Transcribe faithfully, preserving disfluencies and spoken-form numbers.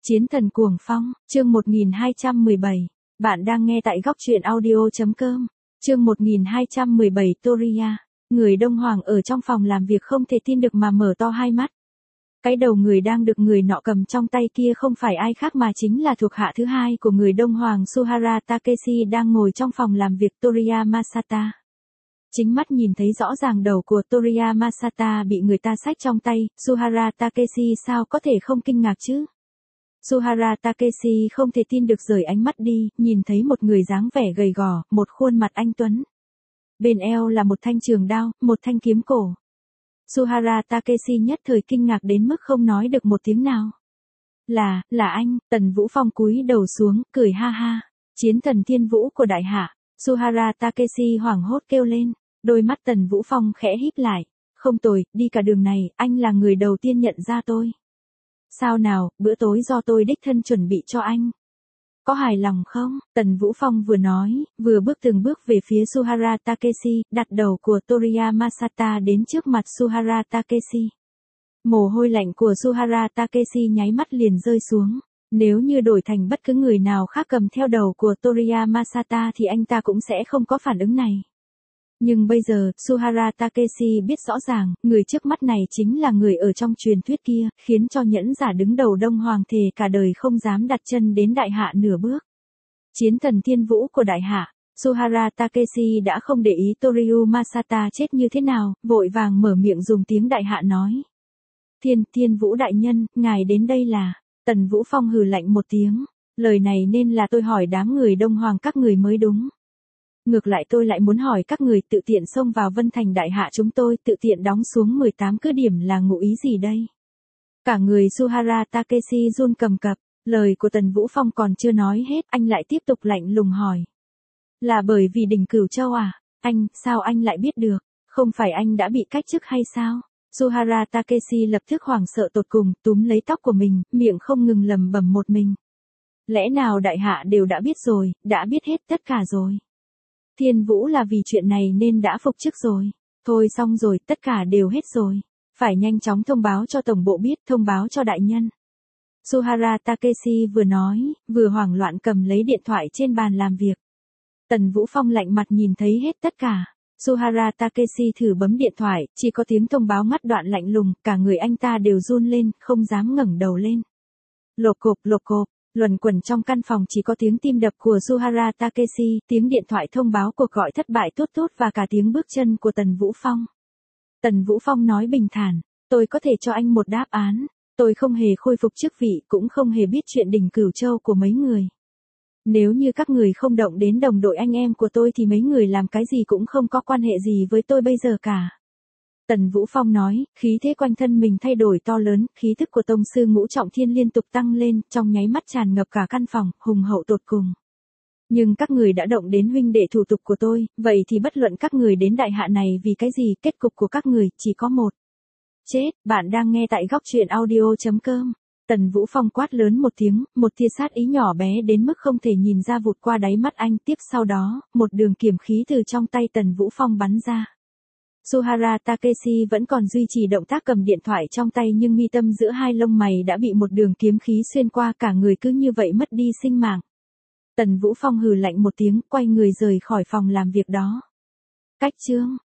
Chiến thần cuồng phong, chương một nghìn hai trăm mười bảy. Bạn đang nghe tại góc truyện audio.com. Chương một nghìn hai trăm mười bảy Toria. Người Đông Hoàng ở trong phòng làm việc không thể tin được mà mở to hai mắt. Cái đầu người đang được người nọ cầm trong tay kia không phải ai khác mà chính là thuộc hạ thứ hai của người Đông Hoàng Suhara Takeshi đang ngồi trong phòng làm việc Toria Masata. Chính mắt nhìn thấy rõ ràng đầu của Toria Masata bị người ta xách trong tay, Suhara Takeshi sao có thể không kinh ngạc chứ? Suhara Takeshi không thể tin được rời ánh mắt đi, nhìn thấy một người dáng vẻ gầy gò, một khuôn mặt anh tuấn. Bên eo là một thanh trường đao, một thanh kiếm cổ. Suhara Takeshi nhất thời kinh ngạc đến mức không nói được một tiếng nào. Là, là anh, Tần Vũ Phong cúi đầu xuống, cười ha ha. Chiến thần thiên vũ của đại hạ. Suhara Takeshi hoảng hốt kêu lên, đôi mắt Tần Vũ Phong khẽ híp lại. Không tồi, đi cả đường này, anh là người đầu tiên nhận ra tôi. Sao nào, bữa tối do tôi đích thân chuẩn bị cho anh. Có hài lòng không? Tần Vũ Phong vừa nói, vừa bước từng bước về phía Suhara Takeshi, đặt đầu của Toria Masata đến trước mặt Suhara Takeshi. Mồ hôi lạnh của Suhara Takeshi nháy mắt liền rơi xuống. Nếu như đổi thành bất cứ người nào khác cầm theo đầu của Toria Masata thì anh ta cũng sẽ không có phản ứng này. Nhưng bây giờ, Suhara Takeshi biết rõ ràng, người trước mắt này chính là người ở trong truyền thuyết kia, khiến cho nhẫn giả đứng đầu Đông Hoàng thề cả đời không dám đặt chân đến đại hạ nửa bước. Chiến thần thiên vũ của đại hạ, Suhara Takeshi đã không để ý Torio Masata chết như thế nào, vội vàng mở miệng dùng tiếng đại hạ nói. Thiên, thiên vũ đại nhân, ngài đến đây là, Tần Vũ Phong hừ lạnh một tiếng, lời này nên là tôi hỏi đám người Đông Hoàng các người mới đúng. Ngược lại tôi lại muốn hỏi các người tự tiện xông vào Vân Thành đại hạ chúng tôi tự tiện đóng xuống mười tám cứ điểm là ngụ ý gì đây? Cả người Suhara Takeshi run cầm cập, lời của Tần Vũ Phong còn chưa nói hết, anh lại tiếp tục lạnh lùng hỏi. Là bởi vì đỉnh Cửu Châu à? Anh, sao anh lại biết được? Không phải anh đã bị cách chức hay sao? Suhara Takeshi lập tức hoảng sợ tột cùng, túm lấy tóc của mình, miệng không ngừng lẩm bẩm một mình. Lẽ nào đại hạ đều đã biết rồi, đã biết hết tất cả rồi? Thiên Vũ là vì chuyện này nên đã phục chức rồi. Thôi xong rồi, tất cả đều hết rồi. Phải nhanh chóng thông báo cho tổng bộ biết, thông báo cho đại nhân. Suhara Takeshi vừa nói, vừa hoảng loạn cầm lấy điện thoại trên bàn làm việc. Tần Vũ Phong lạnh mặt nhìn thấy hết tất cả. Suhara Takeshi thử bấm điện thoại, chỉ có tiếng thông báo ngắt đoạn lạnh lùng, cả người anh ta đều run lên, không dám ngẩng đầu lên. Lộp cộp lộp cộp. Luẩn quẩn trong căn phòng chỉ có tiếng tim đập của Suhara Takeshi, tiếng điện thoại thông báo cuộc gọi thất bại tốt tốt và cả tiếng bước chân của Tần Vũ Phong. Tần Vũ Phong nói bình thản, tôi có thể cho anh một đáp án, tôi không hề khôi phục chức vị cũng không hề biết chuyện đỉnh Cửu Châu của mấy người. Nếu như các người không động đến đồng đội anh em của tôi thì mấy người làm cái gì cũng không có quan hệ gì với tôi bây giờ cả. Tần Vũ Phong nói, khí thế quanh thân mình thay đổi to lớn, khí thức của tông sư ngũ trọng thiên liên tục tăng lên, trong nháy mắt tràn ngập cả căn phòng, hùng hậu tột cùng. Nhưng các người đã động đến huynh đệ thủ tục của tôi, vậy thì bất luận các người đến đại hạ này vì cái gì, kết cục của các người chỉ có một. Chết, bạn đang nghe tại góc truyện audio.com. Tần Vũ Phong quát lớn một tiếng, một tia sát ý nhỏ bé đến mức không thể nhìn ra vụt qua đáy mắt anh, tiếp sau đó, một đường kiếm khí từ trong tay Tần Vũ Phong bắn ra. Suhara Takeshi vẫn còn duy trì động tác cầm điện thoại trong tay nhưng mi tâm giữa hai lông mày đã bị một đường kiếm khí xuyên qua, cả người cứ như vậy mất đi sinh mạng. Tần Vũ Phong hừ lạnh một tiếng, quay người rời khỏi phòng làm việc đó. Cách chương,